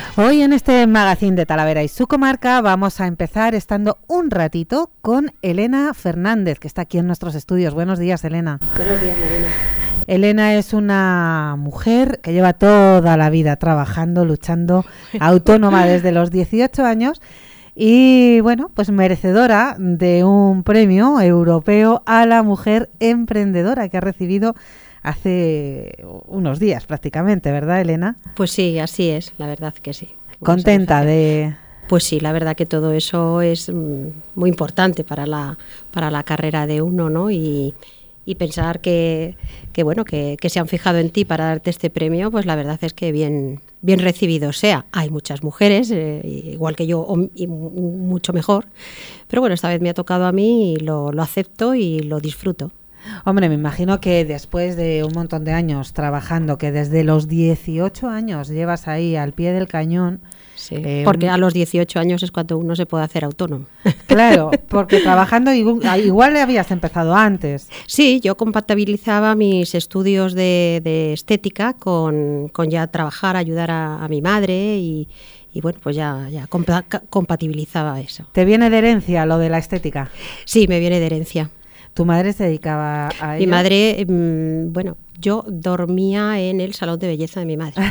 Hoy en este magazine de Talavera y su comarca vamos a empezar estando un ratito con Elena Fernández, que está aquí en nuestros estudios. Buenos días, Elena. Buenos días, Marina. Elena es una mujer que lleva toda la vida trabajando, luchando, autónoma desde los 18 años y, bueno, pues merecedora de un premio europeo a la mujer emprendedora que ha recibido hace unos días prácticamente, ¿verdad, Elena? Pues sí, así es, la verdad que sí. ¿Contenta de...? Pues sí, la verdad que todo eso es muy importante para la carrera de uno, ¿no? Y pensar que se han fijado en ti para darte este premio, pues la verdad es que bien recibido sea. Hay muchas mujeres, igual que yo, y mucho mejor, pero bueno, esta vez me ha tocado a mí y lo acepto y lo disfruto. Hombre, me imagino que después de un montón de años trabajando, que desde los 18 años llevas ahí al pie del cañón... Sí, porque a los 18 años es cuando uno se puede hacer autónomo. Claro, porque trabajando igual le habías empezado antes. Sí, yo compatibilizaba mis estudios de estética con ya trabajar, ayudar a mi madre y bueno, pues ya compatibilizaba eso. ¿Te viene de herencia lo de la estética? Sí, me viene de herencia. ¿Tu madre se dedicaba a ello? Mi madre, bueno, yo dormía en el salón de belleza de mi madre.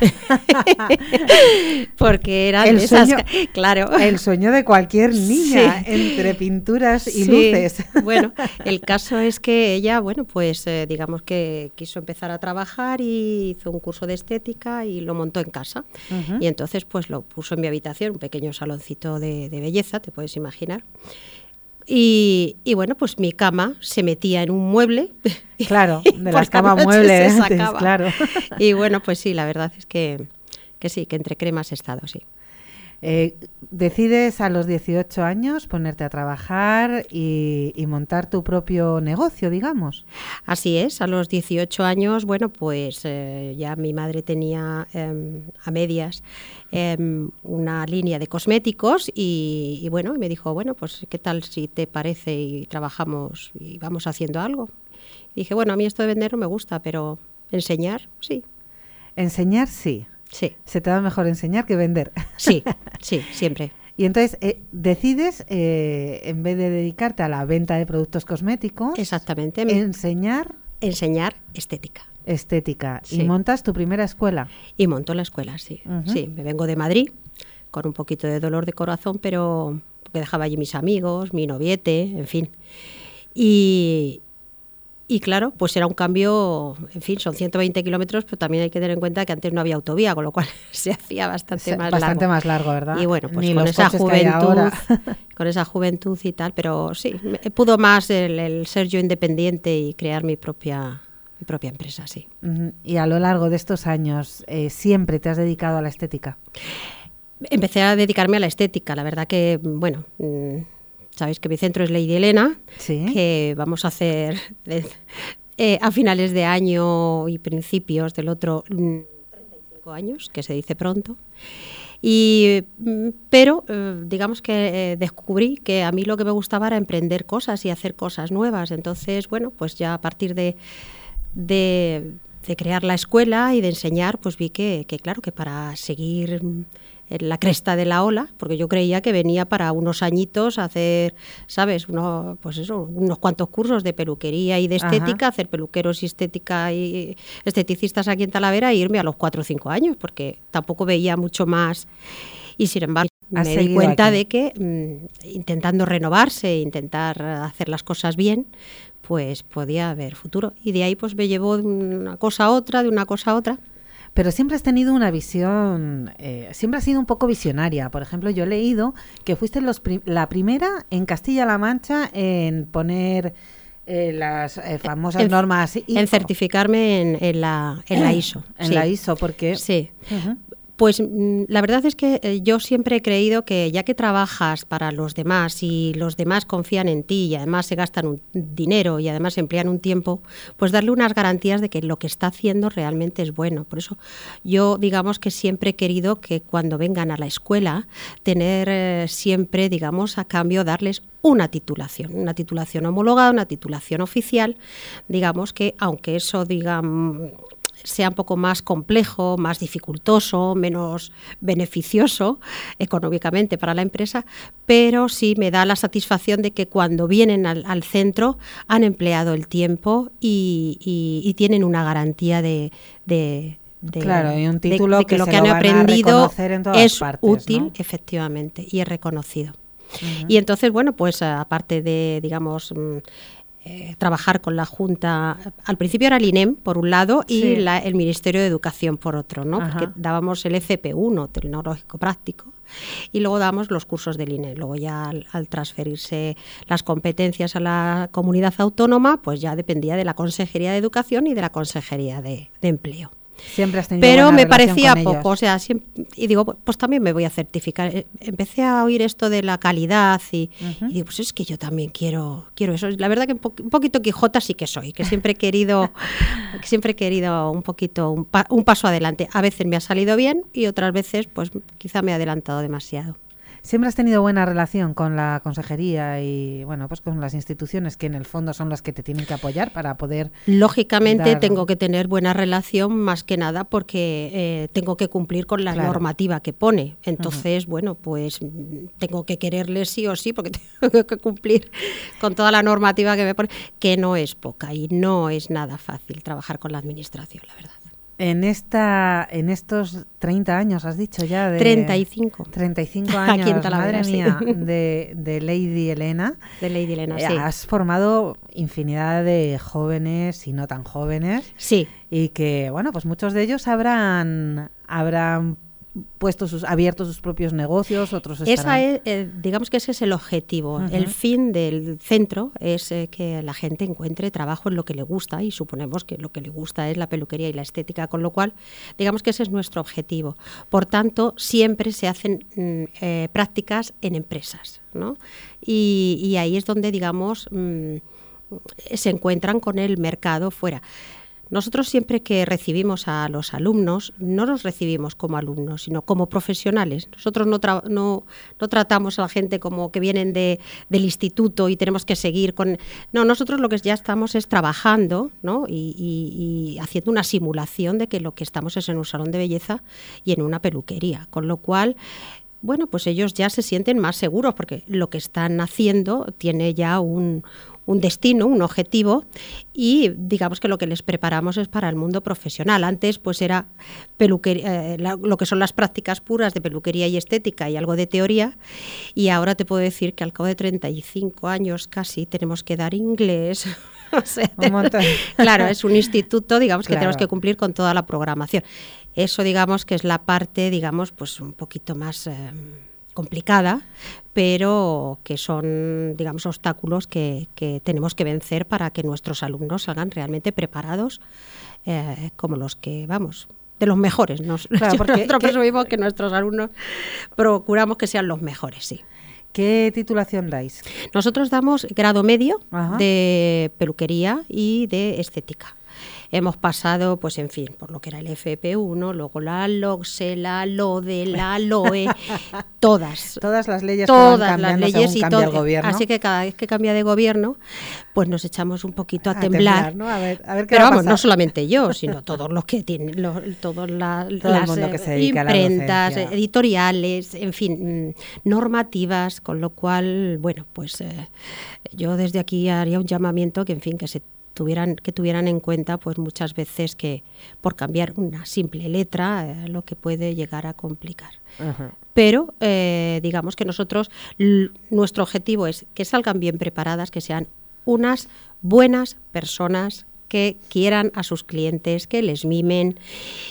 Porque era el de esas, sueño, claro. El sueño de cualquier niña, sí, entre pinturas y luces. Bueno, el caso es que ella, bueno, pues digamos que quiso empezar a trabajar y hizo un curso de estética y lo montó en casa. Uh-huh. Y entonces pues lo puso en mi habitación, un pequeño saloncito de belleza, te puedes imaginar. Y bueno, pues mi cama se metía en un mueble. Claro, de las camas muebles, claro. Y bueno, pues sí, la verdad es que sí, que entre cremas he estado, sí. Decides a los 18 años ponerte a trabajar y montar tu propio negocio, digamos. Así es, a los 18 años, bueno, pues ya mi madre tenía a medias una línea de cosméticos y bueno, me dijo, bueno, pues ¿qué tal si te parece y trabajamos y vamos haciendo algo? Y dije, bueno, a mí esto de vender no me gusta, pero enseñar, sí. Enseñar, sí. Sí. ¿Se te da mejor enseñar que vender? Sí, sí, siempre. Y entonces decides, en vez de dedicarte a la venta de productos cosméticos, exactamente, enseñar estética. Estética. Sí. ¿Y montas tu primera escuela? Y monto la escuela, sí. Uh-huh. Sí, me vengo de Madrid con un poquito de dolor de corazón, pero porque dejaba allí mis amigos, mi noviete, en fin. Y claro, pues era un cambio, en fin, son 120 kilómetros, pero también hay que tener en cuenta que antes no había autovía, con lo cual se hacía bastante más largo, ¿verdad? Y bueno, pues con esa juventud y tal, pero sí, pudo más el ser yo independiente y crear mi propia empresa, sí. Uh-huh. Y a lo largo de estos años, ¿siempre te has dedicado a la estética? Empecé a dedicarme a la estética, la verdad que, bueno... Sabéis que mi centro es Lady Elena, ¿sí? Que vamos a hacer a finales de año y principios del otro 35 años, que se dice pronto. Pero digamos que descubrí que a mí lo que me gustaba era emprender cosas y hacer cosas nuevas. Entonces, bueno, pues ya a partir de crear la escuela y de enseñar, pues vi que claro, que para seguir en la cresta de la ola, porque yo creía que venía para unos añitos a hacer, ¿sabes? Unos cuantos cursos de peluquería y de estética, ajá, hacer peluqueros y estética y esteticistas aquí en Talavera e irme a los 4 o 5 años, porque tampoco veía mucho más. Y sin embargo, me di cuenta aquí de que intentando renovarse, intentar hacer las cosas bien, pues podía haber futuro. Y de ahí pues me llevó de una cosa a otra. Pero siempre has tenido una visión, siempre has sido un poco visionaria. Por ejemplo, yo he leído que fuiste la primera en Castilla-La Mancha en poner las famosas normas ISO. En certificarme en la ISO. En sí. la ISO, porque... Sí. Uh-huh. Pues la verdad es que yo siempre he creído que ya que trabajas para los demás y los demás confían en ti y además se gastan un dinero y además emplean un tiempo, pues darle unas garantías de que lo que está haciendo realmente es bueno. Por eso yo digamos que siempre he querido que cuando vengan a la escuela tener siempre, digamos, a cambio darles una titulación homologada, una titulación oficial, digamos que aunque eso sea un poco más complejo, más dificultoso, menos beneficioso económicamente para la empresa, pero sí me da la satisfacción de que cuando vienen al centro han empleado el tiempo y tienen una garantía de claro, y un título que lo se que lo han van a aprendido reconocer en todas es partes, útil, ¿no? efectivamente, y es reconocido. Y entonces, bueno, pues aparte de, digamos, trabajar con la Junta, al principio era el INEM por un lado y Sí. el Ministerio de Educación por otro, ¿no? Ajá. Porque dábamos el ECP1, tecnológico práctico, y luego dábamos los cursos del INEM. Luego ya al transferirse las competencias a la comunidad autónoma, pues ya dependía de la Consejería de Educación y de la Consejería de Empleo. Siempre has tenido Pero buena me relación parecía con poco, ellos. o sea, y digo, pues también me voy a certificar. Empecé a oír esto de la calidad y digo, pues es que yo también quiero eso. La verdad que un poquito Quijota sí que soy, que siempre he querido un poquito, un paso adelante. A veces me ha salido bien y otras veces pues quizá me he adelantado demasiado. Siempre has tenido buena relación con la consejería y, bueno, pues con las instituciones que en el fondo son las que te tienen que apoyar para poder... Lógicamente dar... tengo que tener buena relación más que nada porque tengo que cumplir con la normativa que pone. Entonces, bueno, pues tengo que quererles sí o sí porque tengo que cumplir con toda la normativa que me pone, que no es poca y no es nada fácil trabajar con la administración, la verdad. En estos 30 años, has dicho ya, de 35. 35 años, Aquí en Talavera, madre mía, sí. de Lady Elena. De Lady Elena, sí. Has formado infinidad de jóvenes y no tan jóvenes. Sí. Y que, bueno, pues muchos de ellos habrán abierto sus propios negocios, otros estarán... Digamos que ese es el objetivo. Uh-huh. El fin del centro es que la gente encuentre trabajo en lo que le gusta y suponemos que lo que le gusta es la peluquería y la estética, con lo cual digamos que ese es nuestro objetivo. Por tanto, siempre se hacen prácticas en empresas, ¿no? Y ahí es donde, digamos, se encuentran con el mercado fuera. Nosotros siempre que recibimos a los alumnos, no los recibimos como alumnos, sino como profesionales. Nosotros no tratamos a la gente como que vienen del instituto y tenemos que seguir con... No, nosotros lo que ya estamos es trabajando, ¿no? y haciendo una simulación de que lo que estamos es en un salón de belleza y en una peluquería, con lo cual... Bueno, pues ellos ya se sienten más seguros porque lo que están haciendo tiene ya un destino, un objetivo y digamos que lo que les preparamos es para el mundo profesional. Antes pues era peluquería, lo que son las prácticas puras de peluquería y estética y algo de teoría y ahora te puedo decir que al cabo de 35 años casi tenemos que dar inglés. O sea, un montón. Claro, es un instituto, digamos, que claro. tenemos que cumplir con toda la programación. Eso, digamos, que es la parte, digamos, pues un poquito más complicada, pero que son, digamos, obstáculos que tenemos que vencer para que nuestros alumnos salgan realmente preparados, como los que, vamos, de los mejores. Claro, Nosotros presumimos que nuestros alumnos procuramos que sean los mejores, sí. ¿Qué titulación dais? Nosotros damos grado medio Ajá. de peluquería y de estética. Hemos pasado, pues en fin, por lo que era el FP1, luego la LOCSE, la LODE, la LOE, todas las leyes todas que van cambiando las leyes según cambia el gobierno. Así que cada vez que cambia de gobierno, pues nos echamos un poquito a temblar, temblar. ¿no? A ver qué pero va a vamos, pasar. no solamente yo, sino todos los que tienen, todas las mundo que se dedica a la imprentas, docencia. editoriales, en fin, normativas, con lo cual, bueno, pues yo desde aquí haría un llamamiento que, en fin, que tuvieran en cuenta pues muchas veces que por cambiar una simple letra lo que puede llegar a complicar. Ajá. Pero digamos que nosotros, nuestro objetivo es que salgan bien preparadas, que sean unas buenas personas que quieran a sus clientes, que les mimen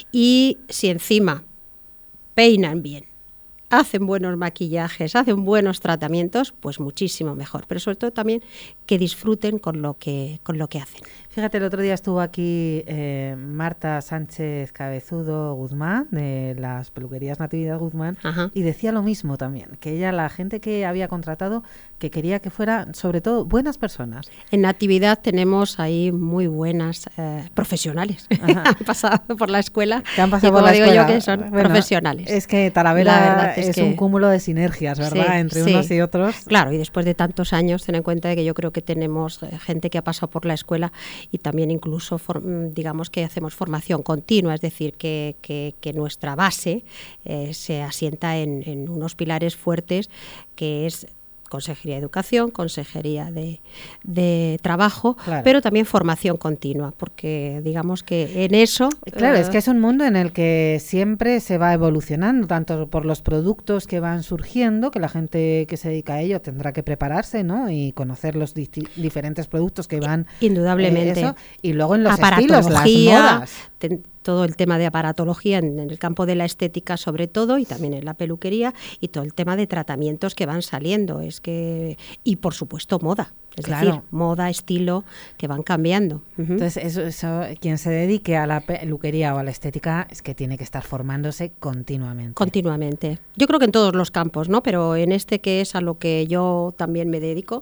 y si encima peinan bien, hacen buenos maquillajes, hacen buenos tratamientos, pues muchísimo mejor. Pero sobre todo también que disfruten con lo que hacen. Fíjate, el otro día estuvo aquí Marta Sánchez Cabezudo Guzmán, de las peluquerías Natividad Guzmán, Ajá. y decía lo mismo también, que ella, la gente que había contratado, que quería que fueran, sobre todo, buenas personas. En Natividad tenemos ahí muy buenas profesionales. Han pasado por la escuela. Que han pasado y como por la digo escuela. yo, que son profesionales. Es que Talavera es un cúmulo de sinergias, ¿verdad? Sí, entre unos y otros. Claro, y después de tantos años, ten en cuenta que yo creo que tenemos gente que ha pasado por la escuela y también incluso digamos que hacemos formación continua, es decir, que nuestra base se asienta en unos pilares fuertes, que es Consejería de Educación, Consejería de Trabajo, claro, pero también formación continua, porque digamos que en eso... Claro, es que es un mundo en el que siempre se va evolucionando, tanto por los productos que van surgiendo, que la gente que se dedica a ello tendrá que prepararse, ¿no? Y conocer los diferentes productos que van... Indudablemente. Y luego en los estilos, las modas. Todo el tema de aparatología en el campo de la estética sobre todo, y también en la peluquería, y todo el tema de tratamientos que van saliendo, y por supuesto moda, es decir, moda, estilo, que van cambiando. Entonces eso quien se dedique a la peluquería o a la estética es que tiene que estar formándose continuamente. Continuamente. Yo creo que en todos los campos, ¿no? Pero en este, que es a lo que yo también me dedico,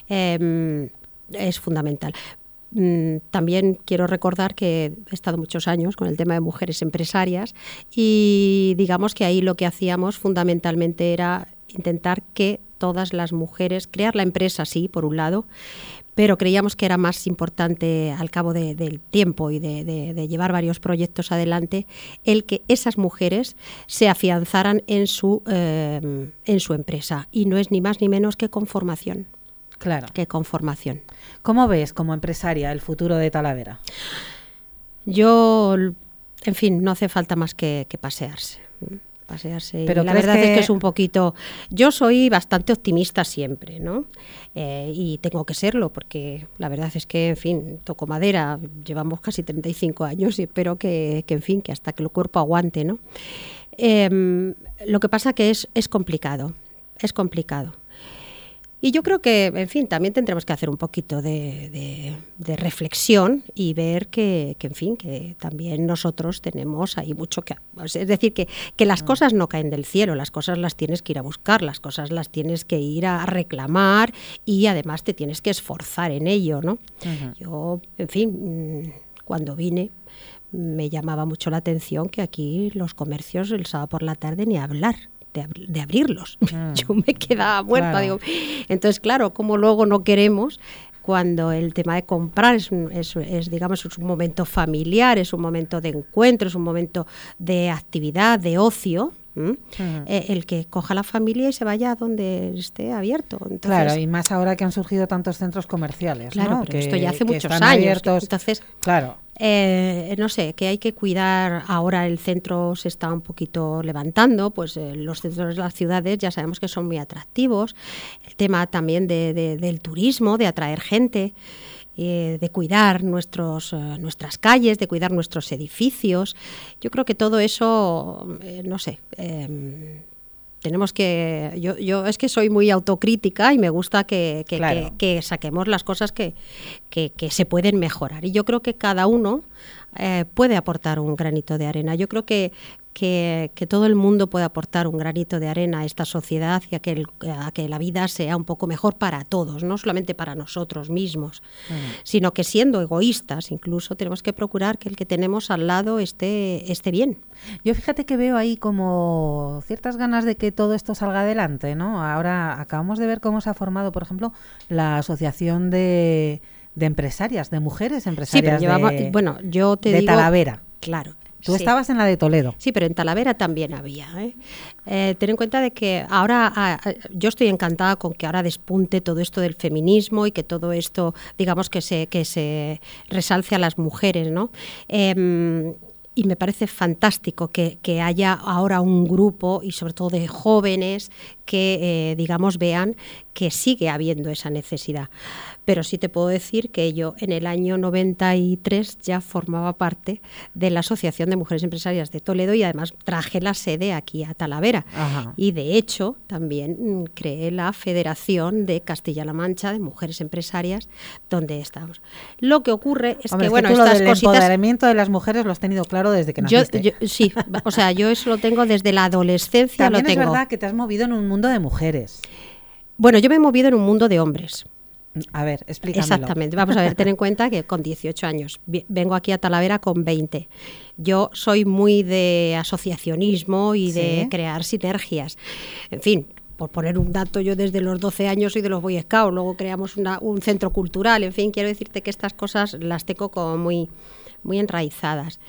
es fundamental. También quiero recordar que he estado muchos años con el tema de mujeres empresarias, y digamos que ahí lo que hacíamos fundamentalmente era intentar que todas las mujeres, crear la empresa, sí, por un lado, pero creíamos que era más importante, al cabo del tiempo y de llevar varios proyectos adelante, el que esas mujeres se afianzaran en su empresa, y no es ni más ni menos que con formación. Claro. Que con formación. ¿Cómo ves como empresaria el futuro de Talavera? Yo, en fin, no hace falta más que pasearse. Pero la verdad es que es un poquito... Yo soy bastante optimista siempre, ¿no? Y tengo que serlo, porque la verdad es que, en fin, toco madera, llevamos casi 35 años y espero que en fin, que hasta que el cuerpo aguante, ¿no? Lo que pasa que es complicado, es complicado. Y yo creo que, en fin, también tendremos que hacer un poquito de reflexión y ver que, en fin, que también nosotros tenemos ahí mucho que... Es decir, que las cosas no caen del cielo, las cosas las tienes que ir a buscar, las cosas las tienes que ir a reclamar, y además te tienes que esforzar en ello, ¿no? Uh-huh. Yo, en fin, cuando vine me llamaba mucho la atención que aquí los comercios el sábado por la tarde ni hablar de abrirlos. Yo me quedaba muerta. Claro. Digo. Entonces, claro, como luego no queremos, cuando el tema de comprar es digamos, es un momento familiar, es un momento de encuentro, es un momento de actividad, de ocio, el que coja la familia y se vaya a donde esté abierto. Entonces, claro, y más ahora que han surgido tantos centros comerciales, claro, ¿no? Pero esto ya hace muchos años. Abiertos, entonces, claro. No sé, que hay que cuidar. Ahora el centro se está un poquito levantando, pues los centros de las ciudades ya sabemos que son muy atractivos. El tema también del turismo, de atraer gente, de cuidar nuestras calles, de cuidar nuestros edificios. Yo creo que todo eso, no sé... tenemos que... Yo es que soy muy autocrítica y me gusta que saquemos las cosas que se pueden mejorar. Y yo creo que cada uno puede aportar un granito de arena. Yo creo que todo el mundo puede aportar un granito de arena a esta sociedad y a que la vida sea un poco mejor para todos, no solamente para nosotros mismos, sino que siendo egoístas incluso tenemos que procurar que el que tenemos al lado esté bien. Yo fíjate que veo ahí como ciertas ganas de que todo esto salga adelante, ¿no? Ahora acabamos de ver cómo se ha formado, por ejemplo, la asociación de empresarias, de mujeres empresarias, yo te de digo, Talavera. Claro. Tú estabas en la de Toledo. Sí, pero en Talavera también había. Ten en cuenta de que ahora, yo estoy encantada con que ahora despunte todo esto del feminismo y que todo esto, digamos, que se resalce a las mujeres, ¿no? Y me parece fantástico que haya ahora un grupo, y sobre todo de jóvenes, que, digamos, vean que sigue habiendo esa necesidad. Pero sí te puedo decir que yo en el año 93 ya formaba parte de la Asociación de Mujeres Empresarias de Toledo, y además traje la sede aquí a Talavera. Ajá. Y de hecho también creé la Federación de Castilla-La Mancha de Mujeres Empresarias, donde estamos. Lo que ocurre es que, bueno, estas cositas... El empoderamiento de las mujeres lo has tenido claro desde que naciste. Sí, o sea, yo eso lo tengo desde la adolescencia. También lo tengo. Es verdad que te has movido en un mundo de mujeres. Bueno, yo me he movido en un mundo de hombres. A ver, explícamelo. Exactamente. Vamos a ver, ten en cuenta que con 18 años, vengo aquí a Talavera con 20. Yo soy muy de asociacionismo y de crear sinergias. En fin, por poner un dato, yo desde los 12 años soy de los Boy Scouts, luego creamos un centro cultural, en fin, quiero decirte que estas cosas las tengo como muy, muy enraizadas.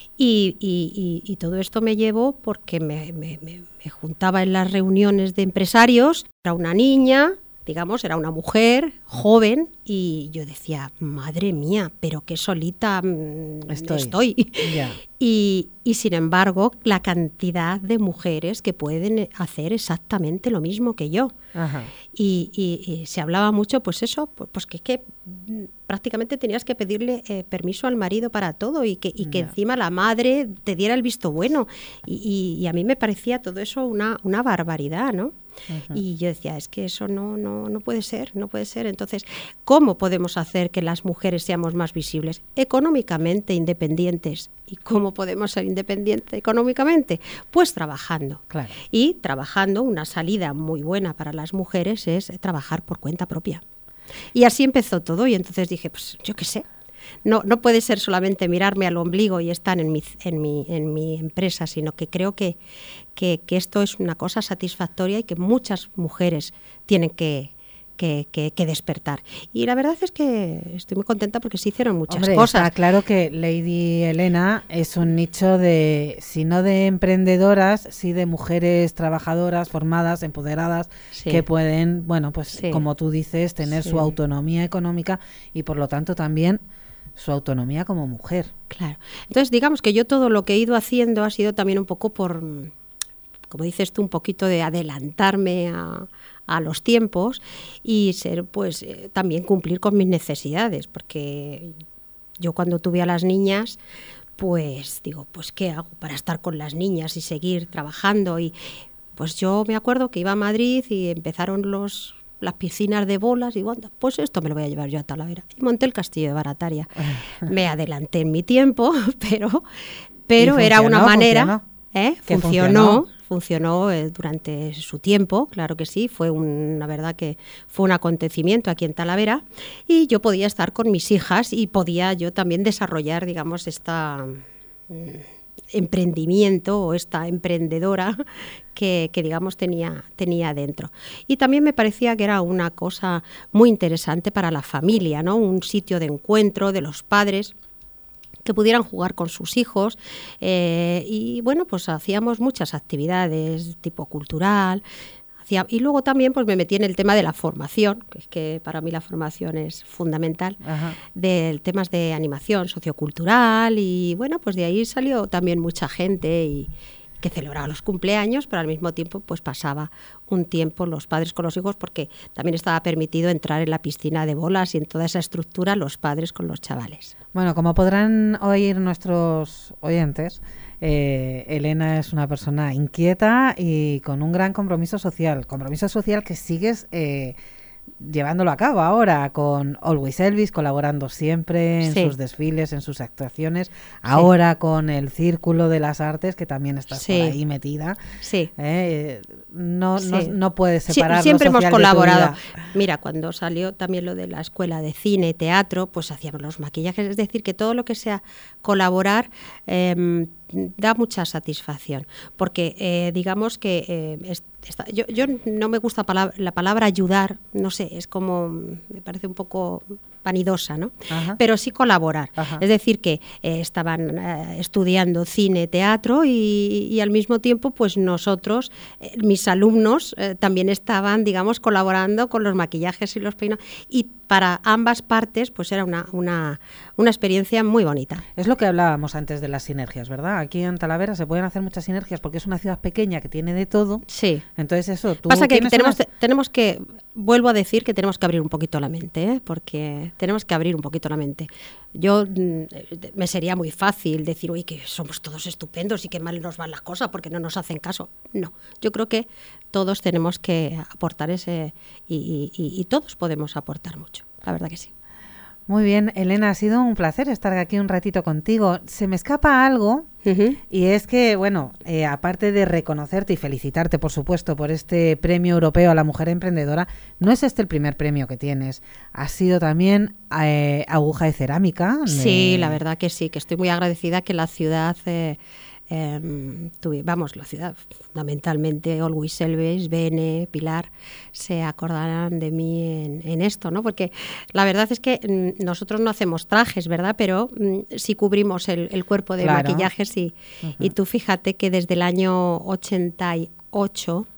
Y todo esto me llevó porque me juntaba en las reuniones de empresarios, era una niña, digamos, era una mujer joven, y yo decía, madre mía, pero qué solita estoy. Yeah. Y sin embargo, la cantidad de mujeres que pueden hacer exactamente lo mismo que yo. Ajá. Y se hablaba mucho, pues eso, pues que prácticamente tenías que pedirle permiso al marido para todo y que encima la madre te diera el visto bueno. Y a mí me parecía todo eso una barbaridad, ¿no? Uh-huh. Y yo decía, es que eso no puede ser, no puede ser. Entonces, ¿cómo podemos hacer que las mujeres seamos más visibles? Económicamente independientes. ¿Y cómo podemos ser independientes económicamente? Pues trabajando. Claro. Y trabajando, una salida muy buena para las mujeres es trabajar por cuenta propia. Y así empezó todo, y entonces dije, pues yo qué sé. No puede ser solamente mirarme al ombligo y estar en mi empresa, sino que creo que esto es una cosa satisfactoria y que muchas mujeres tienen que despertar. Y la verdad es que estoy muy contenta porque se hicieron muchas cosas. Está claro que Lady Elena es un nicho de, si no de emprendedoras, sí de mujeres trabajadoras, formadas, empoderadas, sí, que pueden, bueno, pues sí, como tú dices, tener sí, su autonomía económica y por lo tanto también su autonomía como mujer. Claro. Entonces, digamos que yo todo lo que he ido haciendo ha sido también un poco por, como dices tú, un poquito de adelantarme a los tiempos y ser, pues, también cumplir con mis necesidades, porque yo cuando tuve a las niñas, pues digo, pues ¿qué hago para estar con las niñas y seguir trabajando? Y pues yo me acuerdo que iba a Madrid y empezaron las piscinas de bolas y bueno, pues esto me lo voy a llevar yo a Talavera. Y monté el castillo de Barataria. Me adelanté en mi tiempo, pero era una manera... Funcionó durante su tiempo, claro que sí, la verdad que fue un acontecimiento aquí en Talavera y yo podía estar con mis hijas y podía yo también desarrollar, digamos, esta emprendimiento o esta emprendedora que digamos tenía dentro. Y también me parecía que era una cosa muy interesante para la familia, ¿no? Un sitio de encuentro de los padres que pudieran jugar con sus hijos y bueno, pues hacíamos muchas actividades tipo cultural. Y luego también pues me metí en el tema de la formación, que es que para mí la formación es fundamental, de temas de animación sociocultural y bueno, pues de ahí salió también mucha gente y que celebraba los cumpleaños, pero al mismo tiempo pues pasaba un tiempo los padres con los hijos porque también estaba permitido entrar en la piscina de bolas y en toda esa estructura los padres con los chavales. Bueno, como podrán oír nuestros oyentes, Elena es una persona inquieta y con un gran compromiso social que sigues llevándolo a cabo ahora con Always Elvis, colaborando siempre en sus desfiles, en sus actuaciones, ahora con el Círculo de las Artes, que también estás por ahí metida. Sí. No puedes separar siempre hemos colaborado. De tu vida. Mira, cuando salió también lo de la escuela de cine, teatro, pues hacíamos los maquillajes, es decir, que todo lo que sea colaborar da mucha satisfacción, porque digamos que yo no me gusta la palabra ayudar, no sé, es como, me parece un poco vanidosa, ¿no? Ajá. Pero sí colaborar. Ajá. Es decir, que estaban estudiando cine, teatro y al mismo tiempo, pues nosotros, mis alumnos, también estaban, digamos, colaborando con los maquillajes y los peinados. Y para ambas partes, pues era una experiencia muy bonita. Es lo que hablábamos antes de las sinergias, ¿verdad? Aquí en Talavera se pueden hacer muchas sinergias porque es una ciudad pequeña que tiene de todo. Sí. Entonces eso, tú pasa que tenemos que, vuelvo a decir que tenemos que abrir un poquito la mente, porque tenemos que abrir un poquito la mente. Yo me sería muy fácil decir, oye, que somos todos estupendos y que mal nos van las cosas porque no nos hacen caso. No, yo creo que todos tenemos que aportar y todos podemos aportar mucho, la verdad que sí. Muy bien, Elena, ha sido un placer estar aquí un ratito contigo. Se me escapa algo y es que, bueno, aparte de reconocerte y felicitarte, por supuesto, por este premio europeo a la mujer emprendedora, no es este el primer premio que tienes. Ha sido también Aguja de Cerámica. Sí, la verdad que sí, que estoy muy agradecida que la ciudad la ciudad, fundamentalmente Always Selves, Bene, Pilar, se acordarán de mí en esto, ¿no? Porque la verdad es que nosotros no hacemos trajes, ¿verdad? Pero sí cubrimos el cuerpo de maquillajes y tú fíjate que desde el año 88,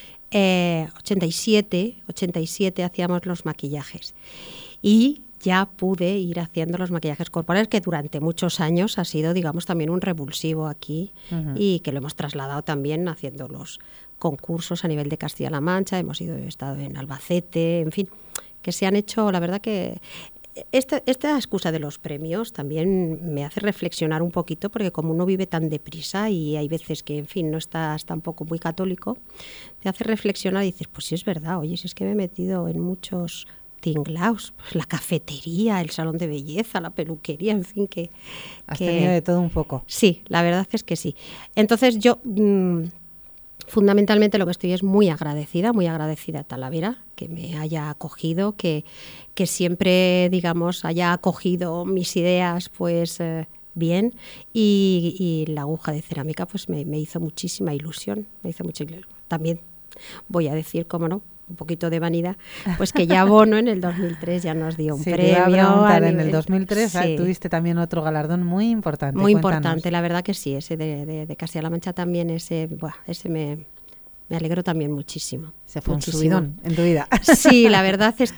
87 hacíamos los maquillajes y ya pude ir haciendo los maquillajes corporales, que durante muchos años ha sido, digamos, también un revulsivo aquí y que lo hemos trasladado también haciendo los concursos a nivel de Castilla-La Mancha, estado en Albacete, en fin, que se han hecho, la verdad que esta excusa de los premios también me hace reflexionar un poquito, porque como uno vive tan deprisa y hay veces que, en fin, no estás tampoco muy católico, te hace reflexionar y dices, pues sí es verdad, oye, si es que me he metido en muchos tinglaos, pues la cafetería, el salón de belleza, la peluquería, en fin, que... Has tenido de todo un poco. Sí, la verdad es que sí. Entonces yo... fundamentalmente lo que estoy es muy agradecida a Talavera, que me haya acogido, que siempre, digamos, haya acogido mis ideas, pues bien, y la aguja de cerámica pues me hizo muchísima ilusión, También voy a decir, cómo no, un poquito de vanidad, pues que ya Bono en el 2003 ya nos dio un premio. Te iba a preguntar, en el 2003 tuviste también otro galardón muy importante. Muy importante, la verdad que sí, ese de Castilla-La Mancha también, ese me alegró también muchísimo. Se fue muchísimo. Un subidón en tu vida. Sí, la verdad es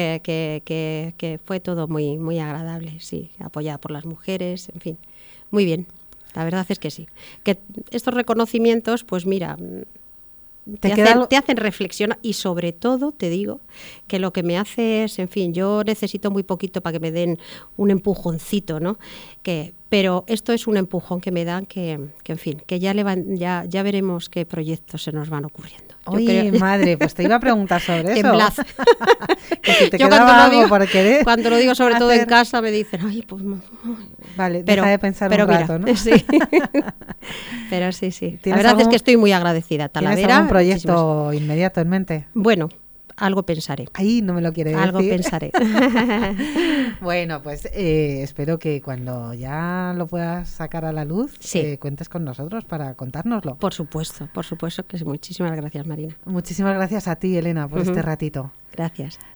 que fue todo muy, muy agradable, sí, apoyada por las mujeres, en fin, muy bien, la verdad es que sí. Que estos reconocimientos, pues mira... Te hacen reflexionar y sobre todo te digo que lo que me hace es, en fin, yo necesito muy poquito para que me den un empujoncito, ¿no? Pero esto es un empujón que me dan que en fin, que ya veremos qué proyectos se nos van ocurriendo. Oye, madre, pues te iba a preguntar sobre eso. Temblad. Que si te quedaba algo por querer. Cuando lo digo sobre todo en casa me dicen, ay, pues... Vale, deja de pensar un rato, ¿no? Sí. Pero sí. La verdad es que estoy muy agradecida. Talavera. ¿Tienes algún proyecto inmediato en mente? Bueno, algo pensaré. Ahí no me lo quiere decir. Algo pensaré. Bueno, pues espero que cuando ya lo puedas sacar a la luz, cuentes con nosotros para contárnoslo. Por supuesto que sí. Muchísimas gracias, Marina. Muchísimas gracias a ti, Elena, por este ratito. Gracias.